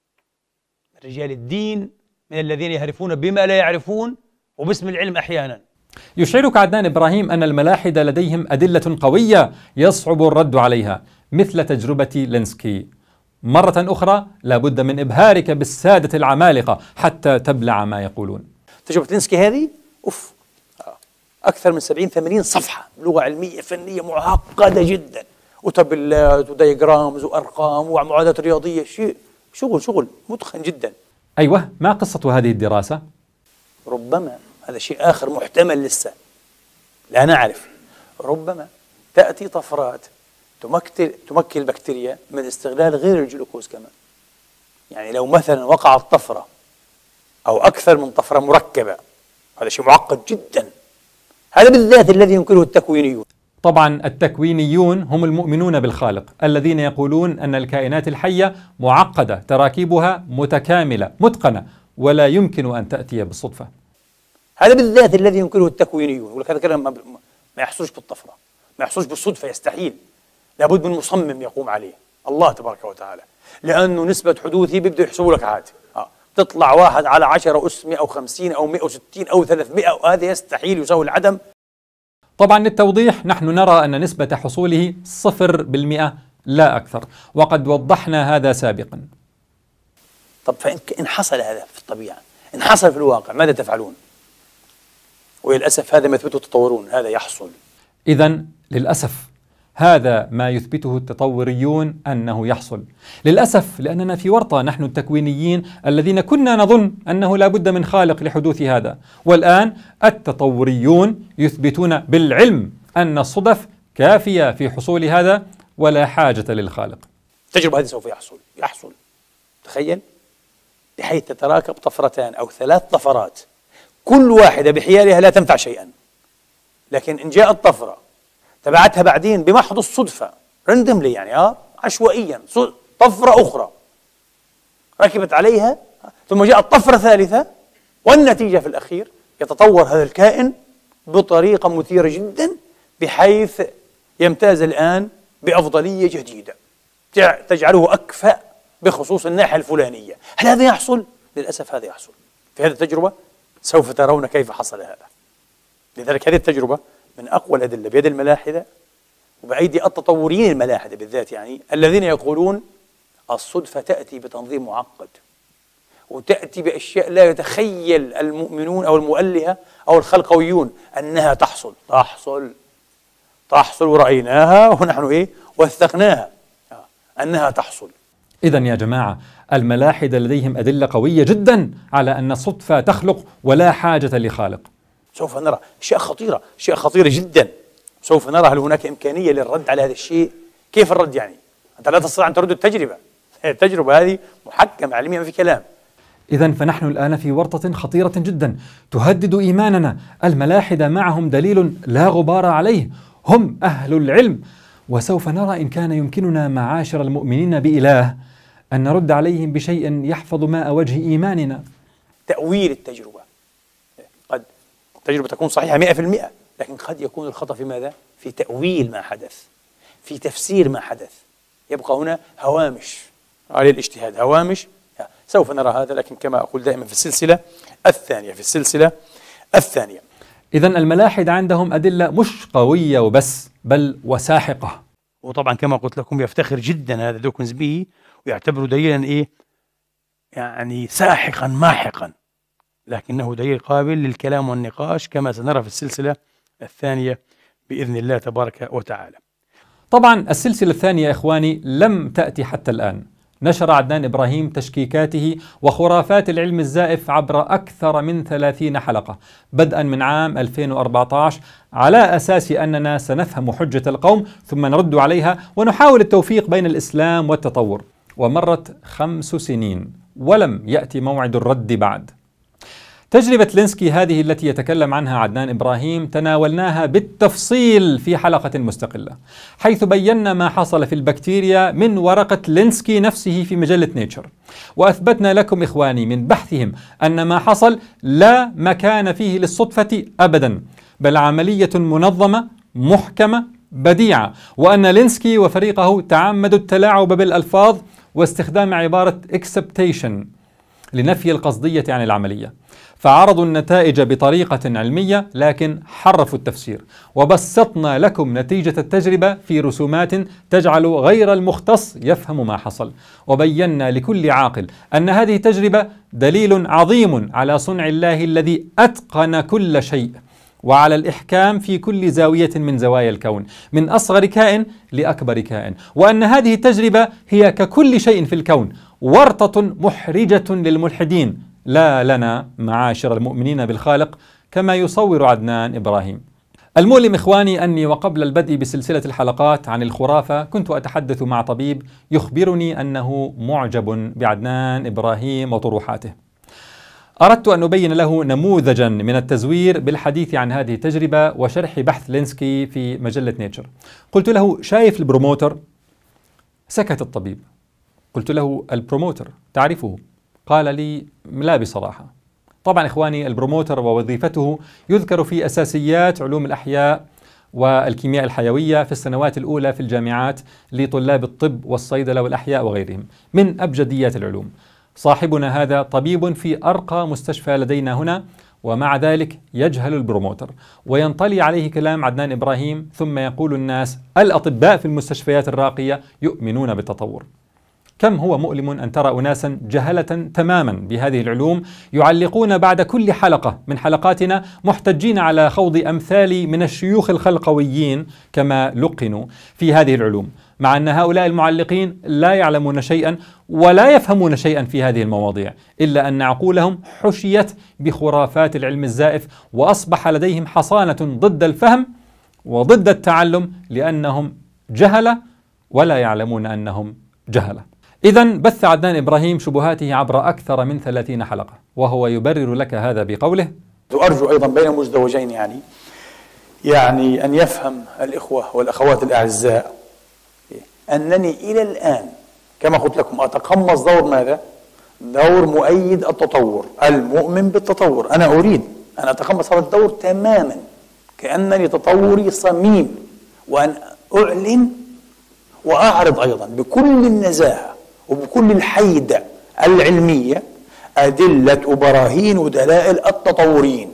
رجال الدين من الذين يهرفون بما لا يعرفون وباسم العلم أحيانا. يشعرك عدنان إبراهيم أن الملاحدة لديهم أدلة قوية يصعب الرد عليها مثل تجربة لينسكي. مرة أخرى لابد من إبهارك بالسادة العمالقة حتى تبلع ما يقولون. تجربة لينسكي هذه أوف أكثر من سبعين ثمانين صفحة، لغة علمية فنية معقدة جدا، وتابلات ودياجرامز وأرقام ومعادلات رياضية، شيء شغل شغل متقن جدا. أيوة، ما قصة هذه الدراسة؟ ربما هذا شيء آخر محتمل لسه لا نعرف. ربما تأتي طفرات تمكن تمكن البكتيريا من استغلال غير الجلوكوز كمان. يعني لو مثلا وقعت طفرة أو أكثر من طفرة مركبة، هذا شيء معقد جدا، هذا بالذات الذي ينكره التكوينيون. طبعا التكوينيون هم المؤمنون بالخالق الذين يقولون أن الكائنات الحية معقدة، تراكيبها متكاملة متقنة ولا يمكن أن تأتي بالصدفة. هذا بالذات الذي ينكره التكوينيون، يقول لك هذا كلام ما يحصلش بالطفرة، ما يحصلش بالصدفة، يستحيل، لابد من مصمم يقوم عليه الله تبارك وتعالى، لأنه نسبة حدوثه بيبدأ يحسبوا لك عادي، آه. تطلع واحد على عشرة أس مئة وخمسين أو مئة وستين أو ثلاثمئة، وهذا يستحيل، يساوي العدم. طبعا للتوضيح، نحن نرى أن نسبة حصوله صفر بالمئة لا أكثر، وقد وضحنا هذا سابقا. طب فإن حصل هذا في الطبيعة، إن حصل في الواقع، ماذا تفعلون؟ وللأسف هذا ما يثبته التطورون، هذا يحصل. إذن للأسف هذا ما يثبته التطوريون أنه يحصل، للأسف، لأننا في ورطة نحن التكوينيين الذين كنا نظن أنه لا بد من خالق لحدوث هذا، والآن التطوريون يثبتون بالعلم أن الصدف كافية في حصول هذا ولا حاجة للخالق. التجربة هذه سوف يحصل يحصل تخيل، بحيث تتراكب طفرتان أو ثلاث طفرات، كل واحدة بحيالها لا تنفع شيئا، لكن إن جاءت طفرة تبعتها بعدين بمحض الصدفة رندملي، يعني اه عشوائيا طفرة أخرى ركبت عليها، ثم جاءت طفرة ثالثة، والنتيجة في الأخير يتطور هذا الكائن بطريقة مثيرة جدا، بحيث يمتاز الآن بأفضلية جديدة تجعله أكفأ بخصوص الناحية الفلانية. هل هذا يحصل؟ للأسف هذا يحصل. في هذه التجربة سوف ترون كيف حصل هذا. لذلك هذه التجربة من أقوى الأدلة بيد الملاحدة وبأيدي التطوريين الملاحدة بالذات، يعني الذين يقولون الصدفة تأتي بتنظيم معقد، وتأتي بأشياء لا يتخيل المؤمنون أو المؤلهة أو الخلقويون أنها تحصل. تحصل تحصل ورأيناها ونحن إيه وثقناها أنها تحصل. إذن يا جماعة، الملاحدة لديهم أدلة قوية جدا على أن الصدفة تخلق ولا حاجة لخالق. سوف نرى أشياء خطيرة أشياء خطيرة جدا. سوف نرى هل هناك إمكانية للرد على هذا الشيء. كيف الرد يعني؟ أنت لا تستطيع أن ترد التجربة التجربة هذه محكمة علميا، ما في كلام. إذن فنحن الآن في ورطة خطيرة جدا تهدد إيماننا. الملاحدة معهم دليل لا غبار عليه، هم أهل العلم، وسوف نرى إن كان يمكننا معاشر المؤمنين بإله أن نرد عليهم بشيء يحفظ ماء وجه إيماننا. تأويل التجربة، قد التجربة تكون صحيحة مئة في المئة، لكن قد يكون الخطأ في ماذا؟ في تأويل ما حدث، في تفسير ما حدث. يبقى هنا هوامش على الاجتهاد، هوامش. سوف نرى هذا، لكن كما أقول دائما في السلسلة الثانية في السلسلة الثانية إذن الملاحدة عندهم أدلة مش قوية وبس، بل وساحقة. وطبعا كما قلت لكم يفتخر جدا هذا دوكنز به ويعتبره دليلا إيه؟ يعني ساحقا ماحقا، لكنه دليل قابل للكلام والنقاش كما سنرى في السلسلة الثانية بإذن الله تبارك وتعالى. طبعا السلسلة الثانية يا إخواني لم تأتي حتى الآن. نشر عدنان إبراهيم تشكيكاته وخرافات العلم الزائف عبر أكثر من ثلاثين حلقة بدءا من عام ألفين وأربعة عشر، على أساس أننا سنفهم حجة القوم ثم نرد عليها ونحاول التوفيق بين الإسلام والتطور. ومرت خمس سنين ولم يأتي موعد الرد بعد. تجربة لينسكي هذه التي يتكلم عنها عدنان إبراهيم تناولناها بالتفصيل في حلقة مستقلة، حيث بينا ما حصل في البكتيريا من ورقة لينسكي نفسه في مجلة نيتشر، وأثبتنا لكم إخواني من بحثهم أن ما حصل لا مكان فيه للصدفة أبدا، بل عملية منظمة محكمة بديعة، وأن لينسكي وفريقه تعمدوا التلاعب بالألفاظ واستخدام عبارة acceptation لنفي القصدية عن العملية، فعرضوا النتائج بطريقة علمية لكن حرفوا التفسير. وبسطنا لكم نتيجة التجربة في رسومات تجعل غير المختص يفهم ما حصل، وبينا لكل عاقل أن هذه التجربة دليل عظيم على صنع الله الذي أتقن كل شيء، وعلى الإحكام في كل زاوية من زوايا الكون، من أصغر كائن لأكبر كائن، وأن هذه التجربة هي ككل شيء في الكون ورطة محرجة للملحدين، لا لنا معاشر المؤمنين بالخالق كما يصور عدنان إبراهيم. المؤلم إخواني أني وقبل البدء بسلسلة الحلقات عن الخرافة كنت أتحدث مع طبيب يخبرني أنه معجب بعدنان إبراهيم وطروحاته. أردت أن أبين له نموذجا من التزوير بالحديث عن هذه التجربة وشرح بحث لينسكي في مجلة نيتشر. قلت له: شايف البروموتر؟ سكت الطبيب. قلت له: البروموتر تعرفه؟ قال لي: لا بصراحة. طبعا إخواني، البروموتر ووظيفته يذكر في أساسيات علوم الأحياء والكيمياء الحيوية في السنوات الأولى في الجامعات لطلاب الطب والصيدلة والأحياء وغيرهم، من أبجديات العلوم. صاحبنا هذا طبيب في أرقى مستشفى لدينا هنا، ومع ذلك يجهل البروموتر وينطلي عليه كلام عدنان إبراهيم، ثم يقول الناس الأطباء في المستشفيات الراقية يؤمنون بالتطور. كم هو مؤلم أن ترى أناسا جهلة تماما بهذه العلوم يعلقون بعد كل حلقة من حلقاتنا محتجين على خوض أمثال من الشيوخ الخلقويين كما لقنوا في هذه العلوم، مع أن هؤلاء المعلقين لا يعلمون شيئا ولا يفهمون شيئا في هذه المواضيع، إلا أن عقولهم حشيت بخرافات العلم الزائف، وأصبح لديهم حصانة ضد الفهم وضد التعلم لأنهم جهلة ولا يعلمون أنهم جهلة. إذن بث عدنان إبراهيم شبهاته عبر أكثر من ثلاثين حلقة، وهو يبرر لك هذا بقوله: وأرجو أيضا بين مزدوجين يعني يعني أن يفهم الإخوة والأخوات الأعزاء أنني إلى الآن كما قلت لكم أتقمص دور ماذا؟ دور مؤيد التطور، المؤمن بالتطور. أنا أريد أن أتقمص هذا الدور تماما، كأنني تطوري صميم، وأن أعلن وأعرض أيضا بكل النزاهة وبكل الحيدة العلمية أدلة وبراهين ودلائل التطوريين.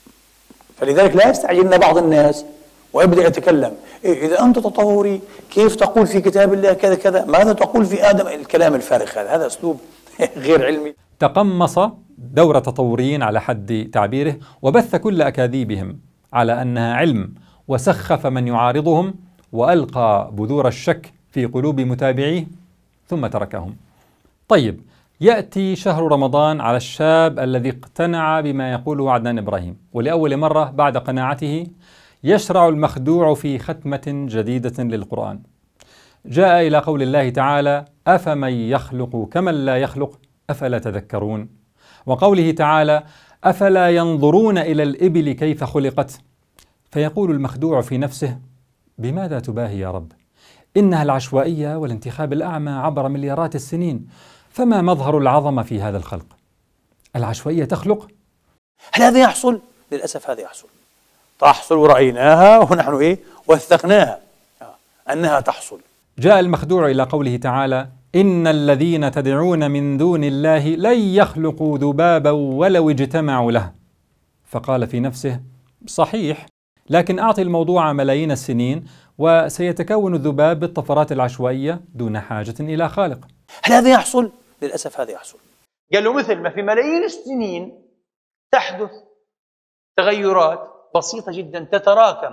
فلذلك لا يستعجلنا بعض الناس ويبدأ يتكلم: إيه إذا أنت تطوري كيف تقول في كتاب الله كذا كذا؟ ماذا تقول في آدم؟ الكلام الفارغ هذا، هذا أسلوب غير علمي. تقمص دور تطوريين على حد تعبيره، وبث كل أكاذيبهم على أنها علم، وسخف من يعارضهم، وألقى بذور الشك في قلوب متابعيه ثم تركهم. طيب، يأتي شهر رمضان على الشاب الذي اقتنع بما يقوله عدنان إبراهيم، ولأول مرة بعد قناعته يشرع المخدوع في ختمة جديدة للقرآن. جاء إلى قول الله تعالى: أفمن يخلق كمن لا يخلق أفلا تذكرون، وقوله تعالى: أفلا ينظرون إلى الإبل كيف خلقت. فيقول المخدوع في نفسه: بماذا تباهي يا رب؟ إنها العشوائية والانتخاب الأعمى عبر مليارات السنين، فما مظهر العظمة في هذا الخلق؟ العشوائية تخلق؟ هل هذا يحصل؟ للأسف هذا يحصل، تحصل ورأيناها ونحن إيه؟ وثقناها أنها تحصل. جاء المخدوع إلى قوله تعالى: إن الذين تدعون من دون الله لن يخلقوا ذبابا ولو اجتمعوا له. فقال في نفسه: صحيح، لكن أعطي الموضوع ملايين السنين وسيتكون الذباب بالطفرات العشوائية دون حاجة إلى خالق. هل هذا يحصل؟ للأسف هذا يحصل. قال له: مثل ما في ملايين السنين تحدث تغيرات بسيطة جدا تتراكم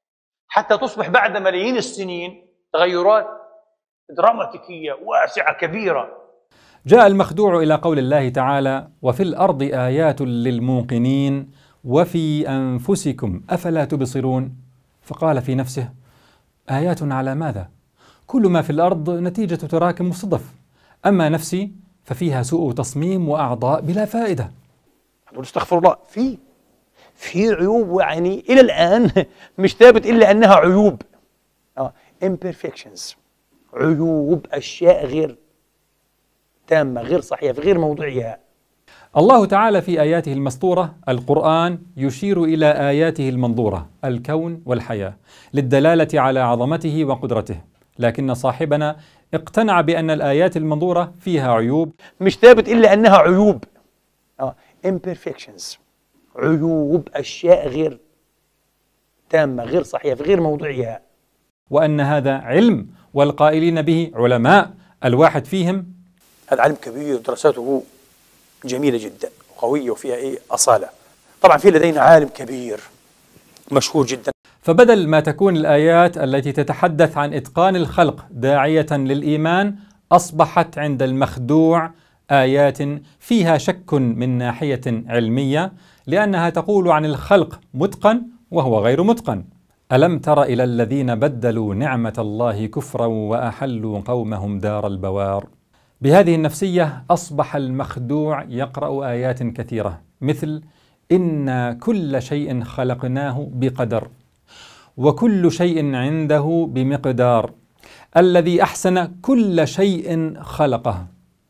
حتى تصبح بعد ملايين السنين تغيرات دراماتيكية واسعة كبيرة. جاء المخدوع إلى قول الله تعالى: وفي الأرض آيات للموقنين وفي أنفسكم أفلا تبصرون. فقال في نفسه: آيات على ماذا؟ كل ما في الأرض نتيجة تراكم وصدف، أما نفسي ففيها سوء تصميم وأعضاء بلا فائدة. استغفر الله، في في عيوب يعني إلى الآن مش ثابت إلا أنها عيوب، آه imperfections، عيوب، أشياء غير تامة، غير صحيحة، في غير موضوعها. الله تعالى في آياته المسطورة القرآن يشير إلى آياته المنظورة الكون والحياة للدلالة على عظمته وقدرته، لكن صاحبنا اقتنع بأن الآيات المنظورة فيها عيوب، مش ثابت إلا أنها عيوب، آه. imperfections، عيوب، أشياء غير تامة، غير صحيحة، في غير موضوعها، وأن هذا علم والقائلين به علماء، الواحد فيهم هذا علم كبير ودراساته جميلة جدا وقوية وفيها إيه أصالة. طبعا في لدينا عالم كبير مشهور جدا. فبدل ما تكون الآيات التي تتحدث عن إتقان الخلق داعية للإيمان، أصبحت عند المخدوع آيات فيها شك من ناحية علمية، لأنها تقول عن الخلق متقن وهو غير متقن. ألم تر إلى الذين بدلوا نعمة الله كفرا وأحلوا قومهم دار البوار. بهذه النفسية أصبح المخدوع يقرأ آيات كثيرة مثل إنا كل شيء خلقناه بقدر وكل شيء عنده بمقدار، الذي أحسن كل شيء خلقه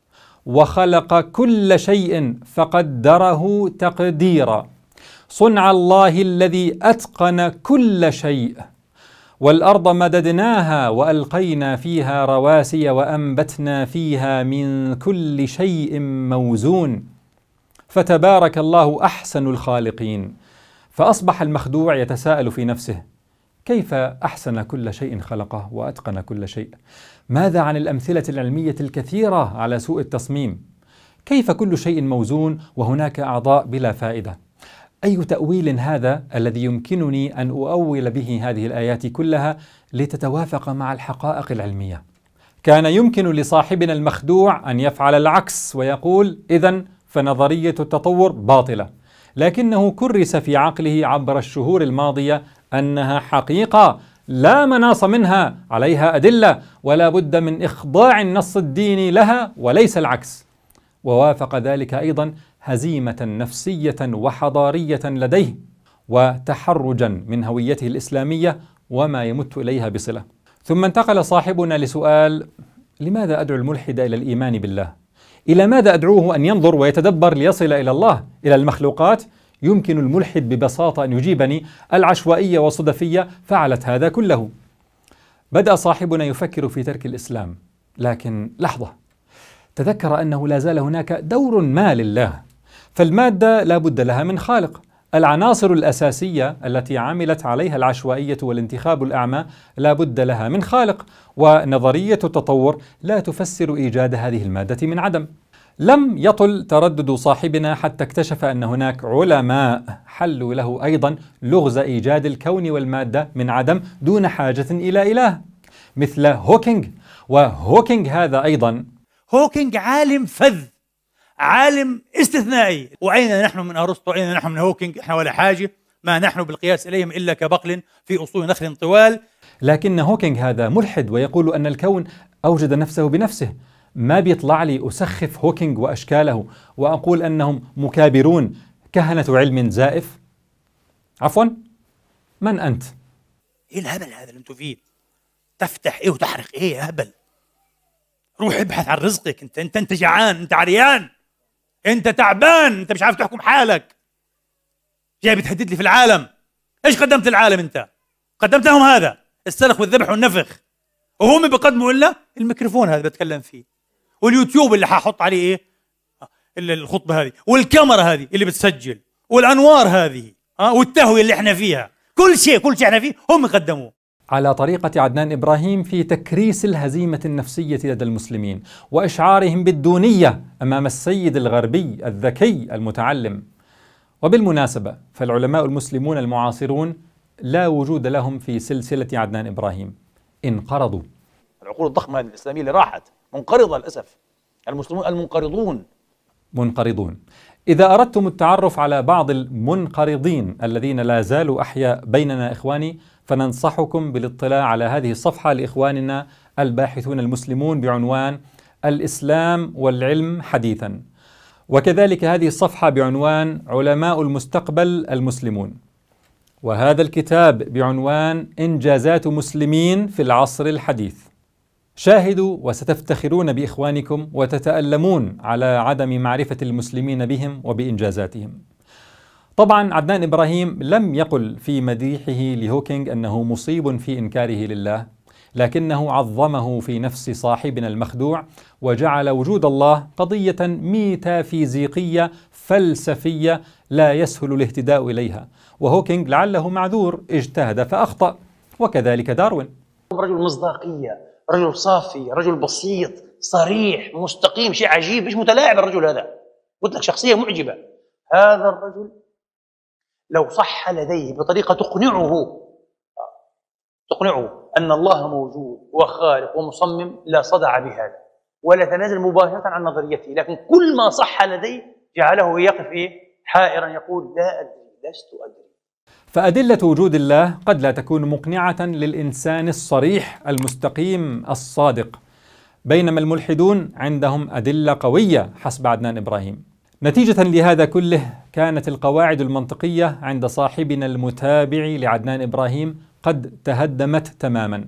وخلق كل شيء فقدره تقديرا، صنع الله الذي أتقن كل شيء، والأرض مددناها وألقينا فيها رواسي وأنبتنا فيها من كل شيء موزون، فتبارك الله أحسن الخالقين. فأصبح المخدوع يتساءل في نفسه: كيف أحسن كل شيء خلقه وأتقن كل شيء؟ ماذا عن الأمثلة العلمية الكثيرة على سوء التصميم؟ كيف كل شيء موزون وهناك أعضاء بلا فائدة؟ أي تأويل هذا الذي يمكنني أن أؤول به هذه الآيات كلها لتتوافق مع الحقائق العلمية؟ كان يمكن لصاحبنا المخدوع أن يفعل العكس ويقول: إذن فنظرية التطور باطلة، لكنه كرس في عقله عبر الشهور الماضية أنها حقيقة لا مناص منها، عليها أدلة ولا بد من إخضاع النص الديني لها وليس العكس. ووافق ذلك أيضا هزيمة نفسية وحضارية لديه وتحرجا من هويته الإسلامية وما يمت إليها بصلة. ثم انتقل صاحبنا لسؤال: لماذا أدعو الملحد إلى الإيمان بالله؟ إلى ماذا أدعوه أن ينظر ويتدبر ليصل إلى الله؟ إلى المخلوقات؟ يمكن الملحد ببساطة أن يجيبني: العشوائية والصدفية فعلت هذا كله. بدأ صاحبنا يفكر في ترك الإسلام، لكن لحظة، تذكر أنه لا زال هناك دور ما لله، فالمادة لا بد لها من خالق، العناصر الأساسية التي عملت عليها العشوائية والانتخاب الأعمى لا بد لها من خالق، ونظرية التطور لا تفسر إيجاد هذه المادة من عدم. لم يطل تردد صاحبنا حتى اكتشف أن هناك علماء حلوا له أيضا لغز إيجاد الكون والمادة من عدم دون حاجة إلى إله، مثل هوكينغ. وهوكينغ هذا أيضا هوكينغ عالم فذ، عالم استثنائي. وأين نحن من أرسطو؟ أين نحن من هوكينغ؟ إحنا ولا حاجة، ما نحن بالقياس إليهم إلا كبقل في أصول نخل طوال. لكن هوكينغ هذا ملحد ويقول أن الكون أوجد نفسه بنفسه. ما بيطلع لي أسخف هوكينغ وأشكاله وأقول أنهم مكابرون كهنة علم زائف؟ عفوا، من أنت؟ إيه الهبل هذا اللي أنتوا فيه؟ تفتح إيه وتحرق إيه يا هبل؟ روح ابحث عن رزقك. انت انت انت جعان، انت عريان، انت تعبان، انت مش عارف تحكم حالك، جاي بتهدد لي في العالم. ايش قدمت العالم؟ انت قدمت لهم هذا السلخ والذبح والنفخ، وهم بيقدموا الا الميكروفون هذا بتكلم فيه، واليوتيوب اللي حاحط عليه ايه الخطبه هذه، والكاميرا هذه اللي بتسجل، والانوار هذه، ها، والتهويه اللي احنا فيها، كل شيء كل شيء احنا فيه هم قدموه. على طريقة عدنان إبراهيم في تكريس الهزيمة النفسية لدى المسلمين وإشعارهم بالدونية أمام السيد الغربي الذكي المتعلم. وبالمناسبة فالعلماء المسلمون المعاصرون لا وجود لهم في سلسلة عدنان إبراهيم، انقرضوا. العقول الضخمة الإسلامية اللي راحت منقرضة للأسف. المسلمون المنقرضون منقرضون. إذا أردتم التعرف على بعض المنقرضين الذين لا زالوا أحياء بيننا إخواني، فننصحكم بالاطلاع على هذه الصفحة لإخواننا الباحثون المسلمون بعنوان الإسلام والعلم حديثا، وكذلك هذه الصفحة بعنوان علماء المستقبل المسلمون، وهذا الكتاب بعنوان إنجازات مسلمين في العصر الحديث. شاهدوا وستفتخرون بإخوانكم وتتألمون على عدم معرفة المسلمين بهم وبإنجازاتهم. طبعا عدنان إبراهيم لم يقل في مديحه لهوكينج أنه مصيب في إنكاره لله، لكنه عظمه في نفس صاحبنا المخدوع، وجعل وجود الله قضية ميتافيزيقية فلسفية لا يسهل الاهتداء إليها. وهوكينج لعله معذور، اجتهد فأخطأ، وكذلك داروين. رجل مصداقية، رجل صافي، رجل بسيط صريح مستقيم، شيء عجيب، مش متلاعب الرجل هذا، قلت لك شخصية معجبة. هذا الرجل لو صح لديه بطريقة تقنعه تقنعه أن الله موجود وخالق ومصمم لا صدع بهذا ولا تنازل مباشرة عن نظريته، لكن كل ما صح لديه جعله يقف إيه؟ حائرا يقول لا أدري، لست أدري. فأدلة وجود الله قد لا تكون مقنعة للإنسان الصريح المستقيم الصادق، بينما الملحدون عندهم أدلة قوية حسب عدنان إبراهيم. نتيجة لهذا كله كانت القواعد المنطقية عند صاحبنا المتابع لعدنان إبراهيم قد تهدمت تماما،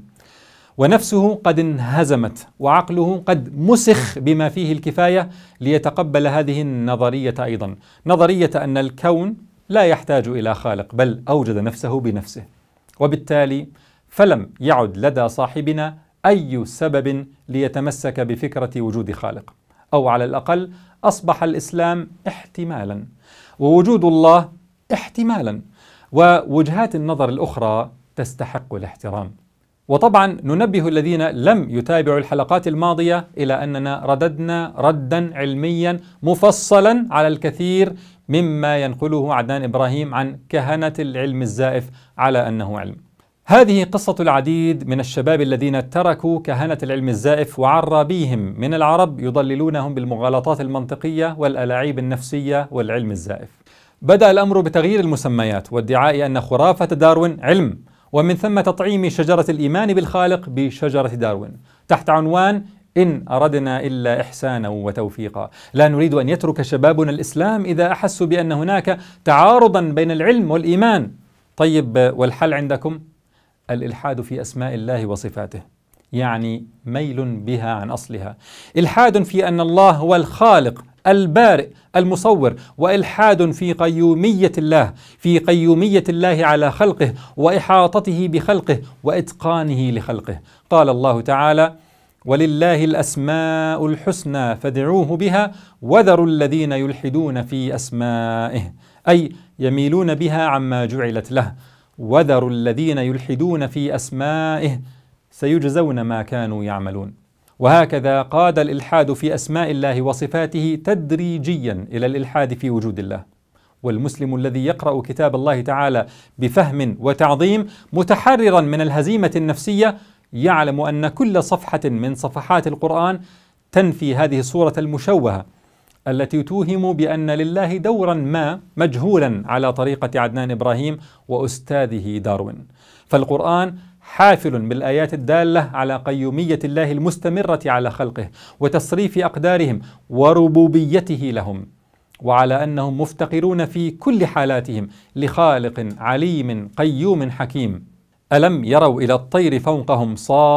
ونفسه قد انهزمت، وعقله قد مسخ بما فيه الكفاية ليتقبل هذه النظرية أيضا، نظرية أن الكون لا يحتاج إلى خالق بل أوجد نفسه بنفسه. وبالتالي فلم يعد لدى صاحبنا أي سبب ليتمسك بفكرة وجود خالق، أو على الأقل أصبح الإسلام احتمالا ووجود الله احتمالا، ووجهات النظر الأخرى تستحق الاحترام. وطبعا ننبه الذين لم يتابعوا الحلقات الماضية إلى أننا رددنا ردا علميا مفصلا على الكثير مما ينقله عدنان إبراهيم عن كهنة العلم الزائف على أنه علم. هذه قصة العديد من الشباب الذين تركوا كهنة العلم الزائف وعرابيهم من العرب يضللونهم بالمغالطات المنطقية والألاعيب النفسية والعلم الزائف. بدأ الأمر بتغيير المسميات وادعاء أن خرافة داروين علم، ومن ثم تطعيم شجرة الإيمان بالخالق بشجرة داروين تحت عنوان إن أردنا إلا إحسانا وتوفيقا. لا نريد أن يترك شبابنا الإسلام إذا أحسوا بأن هناك تعارضا بين العلم والإيمان. طيب، والحل عندكم؟ الإلحاد في أسماء الله وصفاته، يعني ميل بها عن أصلها، إلحاد في أن الله هو الخالق البارئ المصور، وإلحاد في قيومية الله في قيومية الله على خلقه وإحاطته بخلقه وإتقانه لخلقه. قال الله تعالى: ولله الأسماء الحسنى فادعوه بها وذروا الذين يلحدون في أسمائه، أي يميلون بها عما جعلت له. وذروا الذين يلحدون في أسمائه سيجزون ما كانوا يعملون. وهكذا قاد الإلحاد في أسماء الله وصفاته تدريجيا إلى الإلحاد في وجود الله. والمسلم الذي يقرأ كتاب الله تعالى بفهم وتعظيم متحررا من الهزيمة النفسية يعلم أن كل صفحة من صفحات القرآن تنفي هذه الصورة المشوهة التي توهم بأن لله دورا ما مجهولا على طريقة عدنان إبراهيم وأستاذه داروين. فالقرآن حافل بالآيات الدالة على قيومية الله المستمرة على خلقه وتصريف أقدارهم وربوبيته لهم، وعلى أنهم مفتقرون في كل حالاتهم لخالق عليم قيوم حكيم. ألم يروا إلى الطير فوقهم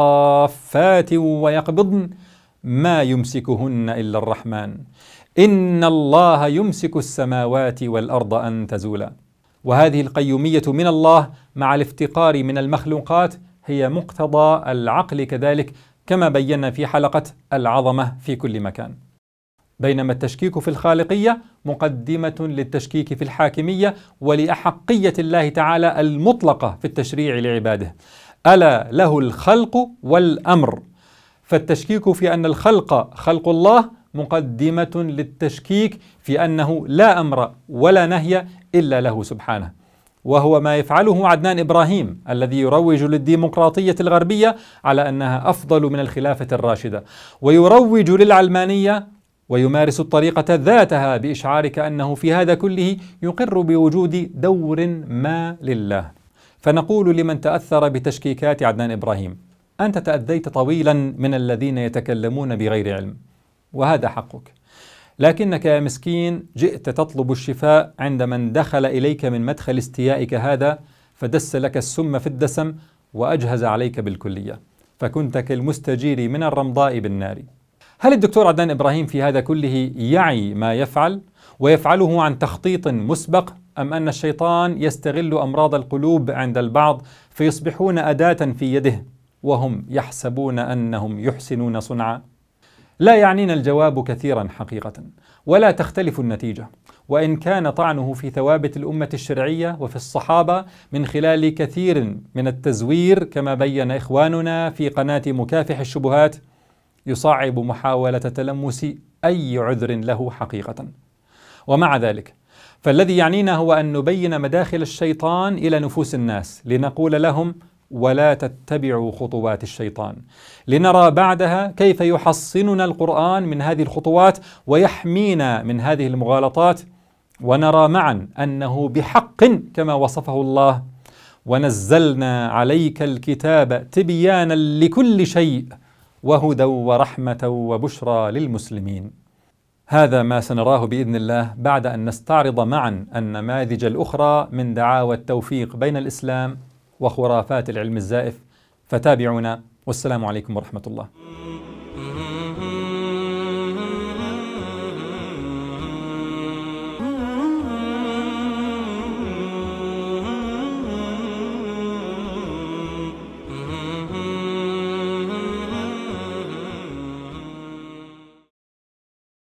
صافات ويقبضن ما يمسكهن إلا الرحمن إن الله يمسك السماوات والأرض أن تزولا. وهذه القيومية من الله مع الافتقار من المخلوقات هي مقتضى العقل كذلك، كما بينا في حلقة العظمة في كل مكان. بينما التشكيك في الخالقية مقدمة للتشكيك في الحاكمية ولأحقية الله تعالى المطلقة في التشريع لعباده. ألا له الخلق والأمر. فالتشكيك في أن الخلق خلق الله مقدمة للتشكيك في أنه لا أمر ولا نهي إلا له سبحانه، وهو ما يفعله عدنان إبراهيم الذي يروج للديمقراطية الغربية على أنها أفضل من الخلافة الراشدة، ويروج للعلمانية ويمارس الطريقة ذاتها بإشعار كأنه في هذا كله يقر بوجود دور ما لله. فنقول لمن تأثر بتشكيكات عدنان إبراهيم: أنت تأذيت طويلا من الذين يتكلمون بغير علم، وهذا حقك، لكنك يا مسكين جئت تطلب الشفاء عند من دخل إليك من مدخل استيائك هذا فدس لك السم في الدسم وأجهز عليك بالكلية. فكنت كالمستجير من الرمضاء بالنار. هل الدكتور عدنان إبراهيم في هذا كله يعي ما يفعل ويفعله عن تخطيط مسبق، أم أن الشيطان يستغل أمراض القلوب عند البعض فيصبحون أداة في يده وهم يحسبون أنهم يحسنون صنعا؟ لا يعنينا الجواب كثيرا حقيقة، ولا تختلف النتيجة، وإن كان طعنه في ثوابت الأمة الشرعية وفي الصحابة من خلال كثير من التزوير كما بين إخواننا في قناة مكافح الشبهات يصعب محاولة تلمس أي عذر له حقيقة. ومع ذلك فالذي يعنينا هو أن نبين مداخل الشيطان إلى نفوس الناس لنقول لهم ولا تتبعوا خطوات الشيطان، لنرى بعدها كيف يحصننا القرآن من هذه الخطوات ويحمينا من هذه المغالطات، ونرى معا أنه بحق كما وصفه الله: ونزلنا عليك الكتاب تبيانا لكل شيء وهدى ورحمة وبشرى للمسلمين. هذا ما سنراه بإذن الله بعد أن نستعرض معا النماذج الأخرى من دعاوى التوفيق بين الإسلام وخرافات العلم الزائف. فتابعونا، والسلام عليكم ورحمة الله.